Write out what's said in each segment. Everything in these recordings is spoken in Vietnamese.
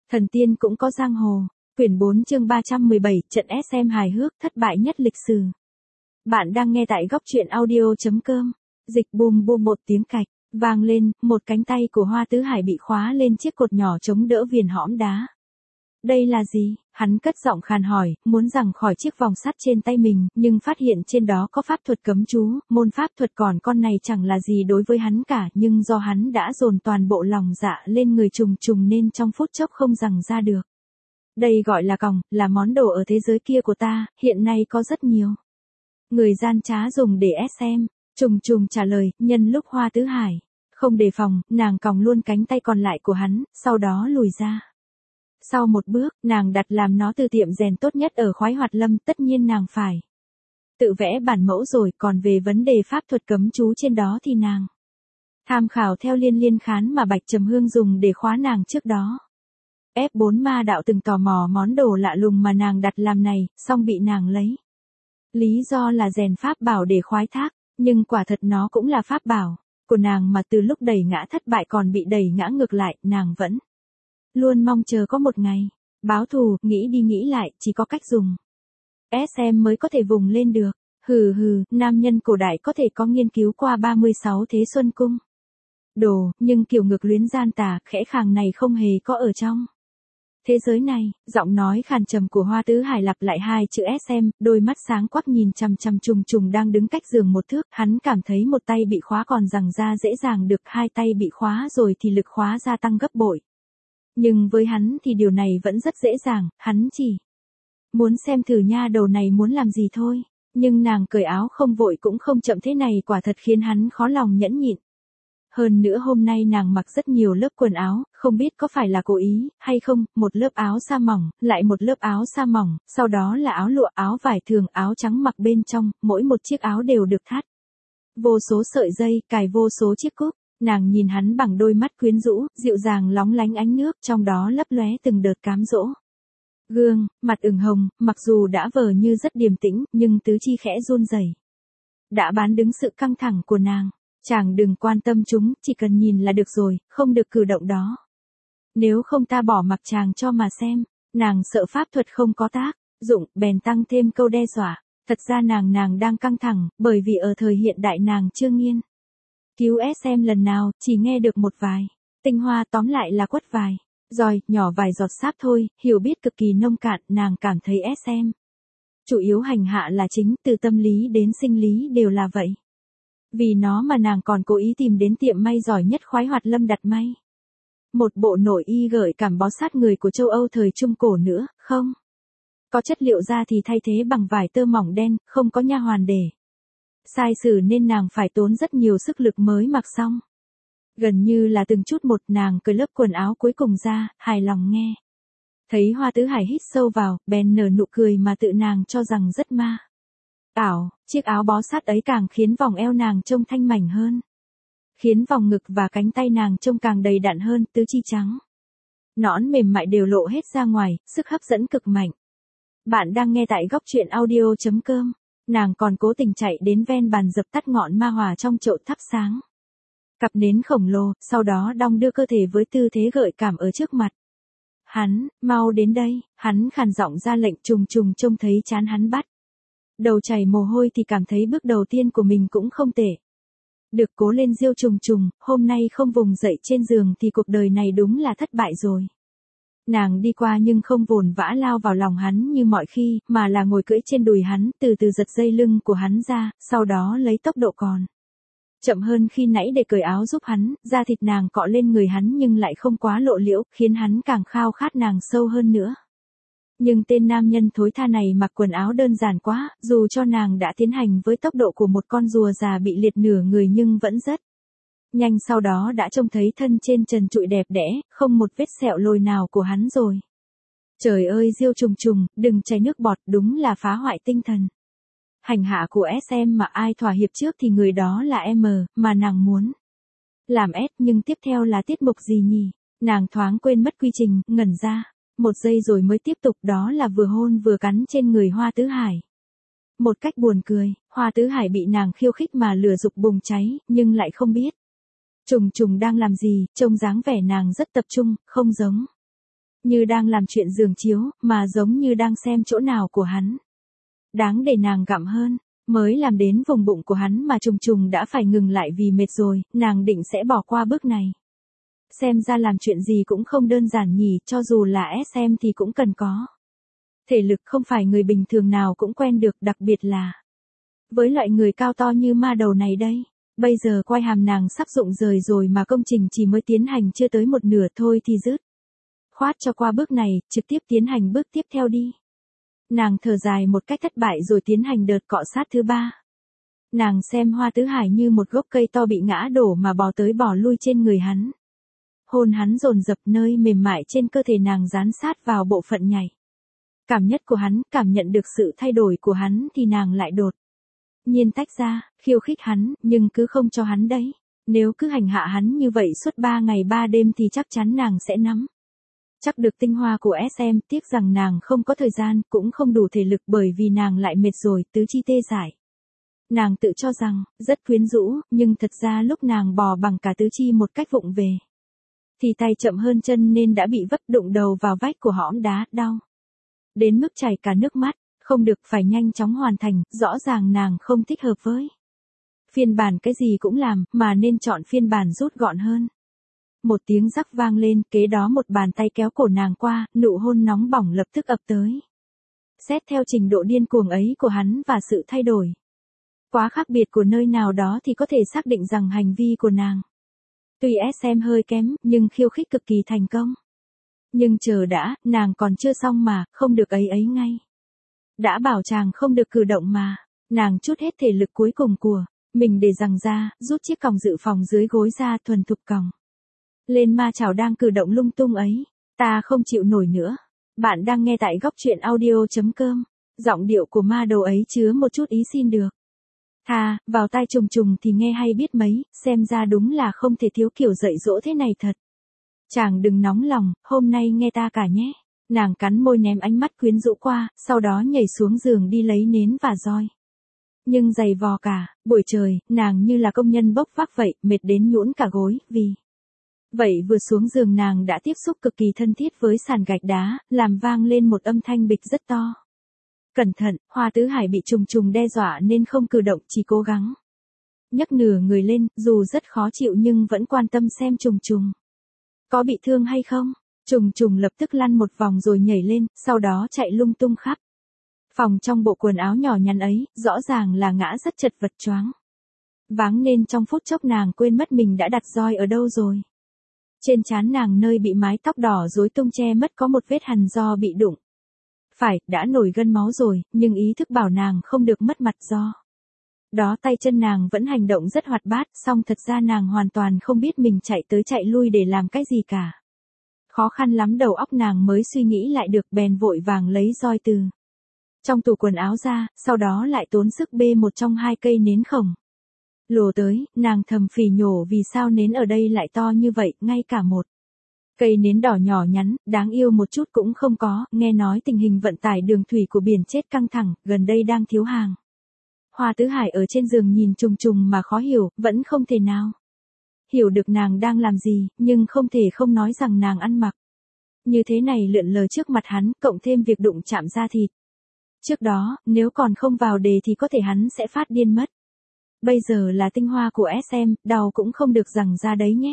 Thần tiên cũng có giang hồ. Quyển 4 chương 317, trận SM hài hước thất bại nhất lịch sử. Bạn đang nghe tại góc truyện audio.com. Dịch bùm bùm một tiếng cạch, vang lên, một cánh tay của Hoa Tứ Hải bị khóa lên chiếc cột nhỏ chống đỡ viền hõm đá. Đây là gì? Hắn cất giọng khàn hỏi, muốn giằng khỏi chiếc vòng sắt trên tay mình, nhưng phát hiện trên đó có pháp thuật cấm chú, môn pháp thuật còn con này chẳng là gì đối với hắn cả, nhưng do hắn đã dồn toàn bộ lòng dạ lên người trùng trùng nên trong phút chốc không giằng ra được. Đây gọi là còng, là món đồ ở thế giới kia của ta, hiện nay có rất nhiều người gian trá dùng để SM. Trùng trùng trả lời, nhân lúc Hoa Tứ Hải không đề phòng, nàng còng luôn cánh tay còn lại của hắn, sau đó lùi ra. Sau một bước, nàng đặt làm nó từ tiệm rèn tốt nhất ở Khoái Hoạt Lâm, tất nhiên nàng phải tự vẽ bản mẫu rồi, còn về vấn đề pháp thuật cấm chú trên đó thì nàng tham khảo theo liên khán mà Bạch Trầm Hương dùng để khóa nàng trước đó. F4 ma đạo từng tò mò món đồ lạ lùng mà nàng đặt làm này, song bị nàng lấy lý do là rèn pháp bảo để khoái thác, nhưng quả thật nó cũng là pháp bảo của nàng mà từ lúc đẩy ngã thất bại còn bị đẩy ngã ngược lại, nàng vẫn luôn mong chờ có một ngày báo thù, nghĩ đi nghĩ lại, chỉ có cách dùng SM mới có thể vùng lên được. Hừ, nam nhân cổ đại có thể có nghiên cứu qua 36 thế xuân cung đồ, nhưng kiểu ngược luyến gian tà, khẽ khàng này không hề có ở trong thế giới này. Giọng nói khàn trầm của Hoa Tứ Hải lặp lại hai chữ SM, đôi mắt sáng quắc nhìn chằm chằm trùng trùng đang đứng cách giường một thước, hắn cảm thấy một tay bị khóa còn giằng ra dễ dàng được, hai tay bị khóa rồi thì lực khóa gia tăng gấp bội. Nhưng với hắn thì điều này vẫn rất dễ dàng, hắn chỉ muốn xem thử nha đầu này muốn làm gì thôi. Nhưng nàng cởi áo không vội cũng không chậm thế này quả thật khiến hắn khó lòng nhẫn nhịn. Hơn nữa hôm nay nàng mặc rất nhiều lớp quần áo, không biết có phải là cố ý hay không, một lớp áo sa mỏng, lại một lớp áo sa mỏng, sau đó là áo lụa, áo vải thường, áo trắng mặc bên trong, mỗi một chiếc áo đều được thắt vô số sợi dây, cài vô số chiếc cúc. Nàng nhìn hắn bằng đôi mắt quyến rũ, dịu dàng lóng lánh ánh nước, trong đó lấp lóe từng đợt cám dỗ. Gương, mặt ửng hồng, mặc dù đã vờ như rất điềm tĩnh, nhưng tứ chi khẽ run rẩy đã bán đứng sự căng thẳng của nàng. Chàng đừng quan tâm chúng, chỉ cần nhìn là được rồi, không được cử động đó. Nếu không ta bỏ mặc chàng cho mà xem. Nàng sợ pháp thuật không có tác dụng, bèn tăng thêm câu đe dọa. Thật ra nàng đang căng thẳng, bởi vì ở thời hiện đại nàng chưa nghiên cứu SM lần nào, chỉ nghe được một vài tinh hoa, tóm lại là quất vài rồi, nhỏ vài giọt sáp thôi, hiểu biết cực kỳ nông cạn. Nàng cảm thấy SM chủ yếu hành hạ là chính, từ tâm lý đến sinh lý đều là vậy. Vì nó mà nàng còn cố ý tìm đến tiệm may giỏi nhất Khoái Hoạt Lâm đặt may một bộ nội y gợi cảm bó sát người của châu Âu thời Trung Cổ nữa, không có chất liệu da thì thay thế bằng vải tơ mỏng đen, không có nha hoàn để sai sử nên nàng phải tốn rất nhiều sức lực mới mặc xong. Gần như là từng chút một nàng cởi lớp quần áo cuối cùng ra, hài lòng nghe. Thấy Hoa Tứ Hải hít sâu vào, bèn nở nụ cười mà tự nàng cho rằng rất ma ảo, chiếc áo bó sát ấy càng khiến vòng eo nàng trông thanh mảnh hơn. Khiến vòng ngực và cánh tay nàng trông càng đầy đặn hơn, tứ chi trắng nõn mềm mại đều lộ hết ra ngoài, sức hấp dẫn cực mạnh. Bạn đang nghe tại góc truyện audio.com. Nàng còn cố tình chạy đến ven bàn dập tắt ngọn ma hỏa trong chậu thắp sáng cặp nến khổng lồ, sau đó đong đưa cơ thể với tư thế gợi cảm ở trước mặt hắn. Mau đến đây, hắn khàn giọng ra lệnh. Trùng trùng trông thấy trán hắn bắt đầu chảy mồ hôi thì cảm thấy bước đầu tiên của mình cũng không tệ. Được, cố lên Diêu Trùng trùng, hôm nay không vùng dậy trên giường thì cuộc đời này đúng là thất bại rồi. Nàng đi qua nhưng không vồn vã lao vào lòng hắn như mọi khi, mà là ngồi cưỡi trên đùi hắn, từ từ giật dây lưng của hắn ra, sau đó lấy tốc độ còn chậm hơn khi nãy để cởi áo giúp hắn. Da thịt nàng cọ lên người hắn nhưng lại không quá lộ liễu, khiến hắn càng khao khát nàng sâu hơn nữa. Nhưng tên nam nhân thối tha này mặc quần áo đơn giản quá, dù cho nàng đã tiến hành với tốc độ của một con rùa già bị liệt nửa người nhưng vẫn rất nhanh, sau đó đã trông thấy thân trên trần trụi đẹp đẽ, không một vết sẹo lồi nào của hắn rồi. Trời ơi Diêu Trùng trùng, đừng chảy nước bọt, đúng là phá hoại tinh thần hành hạ của SM mà ai thỏa hiệp trước thì người đó là M, mà nàng muốn làm S. Nhưng tiếp theo là tiết mục gì nhỉ? Nàng thoáng quên mất quy trình, ngẩn ra một giây rồi mới tiếp tục, đó là vừa hôn vừa cắn trên người Hoa Tứ Hải. Một cách buồn cười, Hoa Tứ Hải bị nàng khiêu khích mà lửa dục bùng cháy, nhưng lại không biết Trùng trùng đang làm gì. Trông dáng vẻ nàng rất tập trung, không giống như đang làm chuyện giường chiếu, mà giống như đang xem chỗ nào của hắn đáng để nàng gặm hơn. Mới làm đến vùng bụng của hắn mà Trùng Trùng đã phải ngừng lại vì mệt rồi, nàng định sẽ bỏ qua bước này. Xem ra làm chuyện gì cũng không đơn giản nhỉ, cho dù là SM thì cũng cần có thể lực, không phải người bình thường nào cũng quen được, đặc biệt là với loại người cao to như ma đầu này đây. Bây giờ quai hàm nàng sắp rụng rời rồi mà công trình chỉ mới tiến hành chưa tới một nửa thôi thì dứt khoát cho qua bước này, trực tiếp tiến hành bước tiếp theo đi. Nàng thở dài một cách thất bại rồi tiến hành đợt cọ sát thứ 3. Nàng xem Hoa Tứ Hải như một gốc cây to bị ngã đổ mà bò tới bò lui trên người hắn. Hôn hắn dồn dập, nơi mềm mại trên cơ thể nàng dán sát vào bộ phận nhạy cảm nhất của hắn, cảm nhận được sự thay đổi của hắn thì nàng lại đột nhiên tách ra, khiêu khích hắn, nhưng cứ không cho hắn đấy. Nếu cứ hành hạ hắn như vậy suốt 3 ngày 3 đêm thì chắc chắn nàng sẽ nắm chắc được tinh hoa của SM, tiếc rằng nàng không có thời gian, cũng không đủ thể lực bởi vì nàng lại mệt rồi, tứ chi tê dại. Nàng tự cho rằng, rất quyến rũ, nhưng thật ra lúc nàng bò bằng cả tứ chi một cách vụng về thì tay chậm hơn chân nên đã bị vấp đụng đầu vào vách của hõm đá, đau đến mức chảy cả nước mắt. Không được, phải nhanh chóng hoàn thành, rõ ràng nàng không thích hợp với phiên bản cái gì cũng làm, mà nên chọn phiên bản rút gọn hơn. Một tiếng rắc vang lên, kế đó một bàn tay kéo cổ nàng qua, nụ hôn nóng bỏng lập tức ập tới. Xét theo trình độ điên cuồng ấy của hắn và sự thay đổi quá khác biệt của nơi nào đó thì có thể xác định rằng hành vi của nàng tuy SM hơi kém, nhưng khiêu khích cực kỳ thành công. Nhưng chờ đã, nàng còn chưa xong mà, không được ấy ngay. Đã bảo chàng không được cử động mà. Nàng trút hết thể lực cuối cùng của mình để giằng ra, rút chiếc còng dự phòng dưới gối ra, thuần thục còng lên ma chảo đang cử động lung tung ấy. Ta không chịu nổi nữa. Bạn đang nghe tại góc truyện audio.com. Giọng điệu của ma đầu ấy chứa một chút ý xin được tha vào tai Trùng Trùng thì nghe hay biết mấy, xem ra đúng là không thể thiếu kiểu dạy dỗ thế này thật. Chàng đừng nóng lòng, hôm nay nghe ta cả nhé. Nàng cắn môi ném ánh mắt quyến rũ qua, sau đó nhảy xuống giường đi lấy nến và roi. Nhưng giày vò cả buổi trời, nàng như là công nhân bốc vác vậy, mệt đến nhũn cả gối, vì vậy vừa xuống giường nàng đã tiếp xúc cực kỳ thân thiết với sàn gạch đá, làm vang lên một âm thanh bịch rất to. Cẩn thận, Hoa Tứ Hải bị Trùng Trùng đe dọa nên không cử động, chỉ cố gắng nhấc nửa người lên, dù rất khó chịu nhưng vẫn quan tâm xem Trùng Trùng có bị thương hay không. Trùng Trùng lập tức lăn một vòng rồi nhảy lên, sau đó chạy lung tung khắp phòng trong bộ quần áo nhỏ nhắn ấy, rõ ràng là ngã rất chật vật, choáng váng nên trong phút chốc nàng quên mất mình đã đặt roi ở đâu rồi. Trên trán nàng nơi bị mái tóc đỏ rối tung che mất có một vết hằn do bị đụng phải, đã nổi gân máu rồi, nhưng ý thức bảo nàng không được mất mặt do đó tay chân nàng vẫn hành động rất hoạt bát, song thật ra nàng hoàn toàn không biết mình chạy tới chạy lui để làm cái gì cả. Khó khăn lắm đầu óc nàng mới suy nghĩ lại được, bèn vội vàng lấy roi từ trong tủ quần áo ra, sau đó lại tốn sức bê một trong 2 cây nến khổng lồ tới, nàng thầm phì nhổ vì sao nến ở đây lại to như vậy, ngay cả một cây nến đỏ nhỏ nhắn, đáng yêu một chút cũng không có, nghe nói tình hình vận tải đường thủy của biển chết căng thẳng, gần đây đang thiếu hàng. Hoa Tứ Hải ở trên giường nhìn Trùng Trùng mà khó hiểu, vẫn không thể nào hiểu được nàng đang làm gì, nhưng không thể không nói rằng nàng ăn mặc như thế này lượn lờ trước mặt hắn, cộng thêm việc đụng chạm da thịt trước đó, nếu còn không vào đề thì có thể hắn sẽ phát điên mất. Bây giờ là tinh hoa của SM, đau cũng không được giằng ra đấy nhé.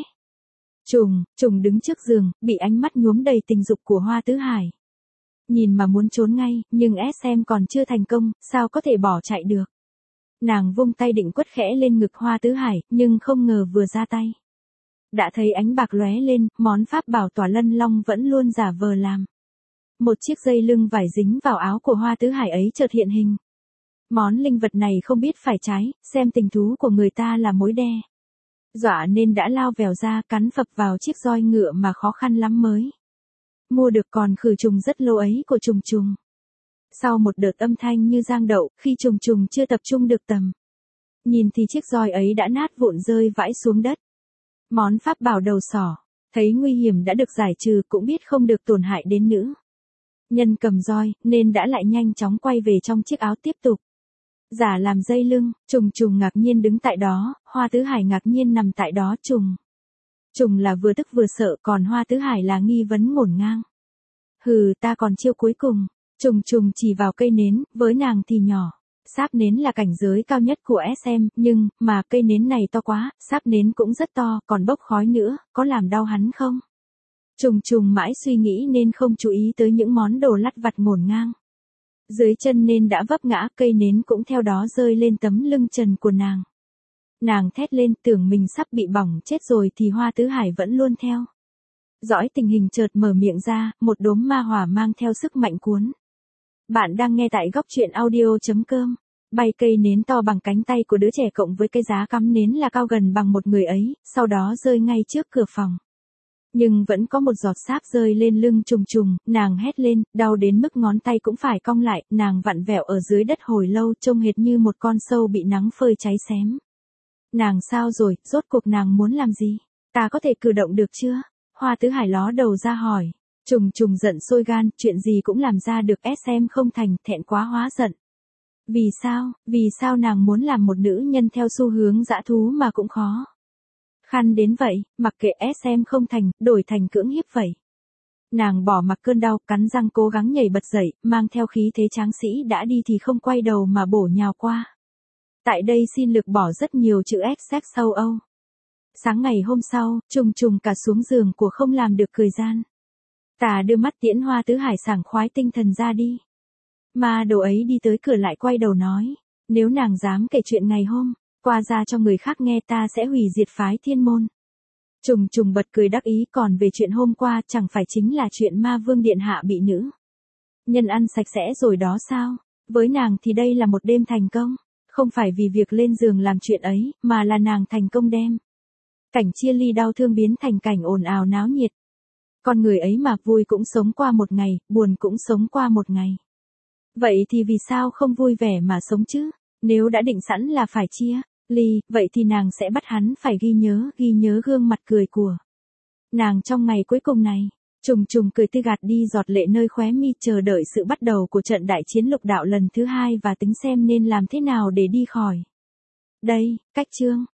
Trùng đứng trước giường, bị ánh mắt nhuốm đầy tình dục của Hoa Tứ Hải. Nhìn mà muốn trốn ngay, nhưng SM còn chưa thành công, sao có thể bỏ chạy được. Nàng vung tay định quất khẽ lên ngực Hoa Tứ Hải, nhưng không ngờ vừa ra tay đã thấy ánh bạc lóe lên, món pháp bảo Tỏa Lân Long vẫn luôn giả vờ làm một chiếc dây lưng vải dính vào áo của Hoa Tứ Hải ấy chợt hiện hình. Món linh vật này không biết phải trái, xem tình thú của người ta là mối đe dọa nên đã lao vèo ra, cắn phập vào chiếc roi ngựa mà khó khăn lắm mới mua được, còn khử trùng rất lâu ấy của Trùng Trùng. Sau một đợt âm thanh như giang đậu, khi Trùng Trùng chưa tập trung được tầm nhìn thì chiếc roi ấy đã nát vụn rơi vãi xuống đất. Món pháp bảo đầu sỏ, thấy nguy hiểm đã được giải trừ, cũng biết không được tổn hại đến nữ nhân cầm roi, nên đã lại nhanh chóng quay về trong chiếc áo tiếp tục giả làm dây lưng. Trùng Trùng ngạc nhiên đứng tại đó, Hoa Tứ Hải ngạc nhiên nằm tại đó. Trùng là vừa tức vừa sợ, còn Hoa Tứ Hải là nghi vấn ngổn ngang. Hừ, ta còn chiêu cuối cùng. Trùng trùng chỉ vào cây nến, với nàng thì nhỏ. Sáp nến là cảnh giới cao nhất của SM, nhưng, mà cây nến này to quá, sáp nến cũng rất to, còn bốc khói nữa, có làm đau hắn không? Trùng trùng mãi suy nghĩ nên không chú ý tới những món đồ lặt vặt ngổn ngang. Dưới chân nên đã vấp ngã, cây nến cũng theo đó rơi lên tấm lưng trần của nàng. Nàng thét lên, tưởng mình sắp bị bỏng chết rồi thì Hoa Tứ Hải vẫn luôn theo. Dõi tình hình chợt mở miệng ra, một đốm ma hỏa mang theo sức mạnh cuốn. Bạn đang nghe tại góc truyện audio.com. Bay cây nến to bằng cánh tay của đứa trẻ cộng với cái giá cắm nến là cao gần bằng một người ấy, sau đó rơi ngay trước cửa phòng. Nhưng vẫn có một giọt sáp rơi lên lưng trùng trùng, nàng hét lên, đau đến mức ngón tay cũng phải cong lại, nàng vặn vẹo ở dưới đất hồi lâu trông hệt như một con sâu bị nắng phơi cháy xém. Nàng sao rồi, rốt cuộc nàng muốn làm gì? Ta có thể cử động được chưa? Hoa Tứ Hải ló đầu ra hỏi. Trùng trùng giận sôi gan, chuyện gì cũng làm ra được SM không thành, thẹn quá hóa giận. Vì sao nàng muốn làm một nữ nhân theo xu hướng dã thú mà cũng khó. Khăn đến vậy, mặc kệ SM không thành, đổi thành cưỡng hiếp vậy. Nàng bỏ mặc cơn đau, cắn răng cố gắng nhảy bật dậy, mang theo khí thế tráng sĩ đã đi thì không quay đầu mà bổ nhào qua. Tại đây xin lược bỏ rất nhiều chữ X sex sâu Âu. Sáng ngày hôm sau, trùng trùng cả xuống giường của không làm được cười gian. Ta đưa mắt tiễn Hoa Tứ Hải sảng khoái tinh thần ra đi. Mà đồ ấy đi tới cửa lại quay đầu nói, nếu nàng dám kể chuyện ngày hôm qua ra cho người khác nghe ta sẽ hủy diệt phái Thiên Môn. Trùng trùng bật cười đắc ý, còn về chuyện hôm qua chẳng phải chính là chuyện Ma Vương Điện Hạ bị nữ nhân ăn sạch sẽ rồi đó sao? Với nàng thì đây là một đêm thành công, không phải vì việc lên giường làm chuyện ấy, mà là nàng thành công đem cảnh chia ly đau thương biến thành cảnh ồn ào náo nhiệt. Con người ấy mà vui cũng sống qua một ngày, buồn cũng sống qua một ngày. Vậy thì vì sao không vui vẻ mà sống chứ? Nếu đã định sẵn là phải chia ly, vậy thì nàng sẽ bắt hắn phải ghi nhớ gương mặt cười của nàng trong ngày cuối cùng này. Trùng trùng cười tươi gạt đi giọt lệ nơi khóe mi, chờ đợi sự bắt đầu của trận đại chiến lục đạo lần thứ 2 và tính xem nên làm thế nào để đi khỏi đây. Cách chương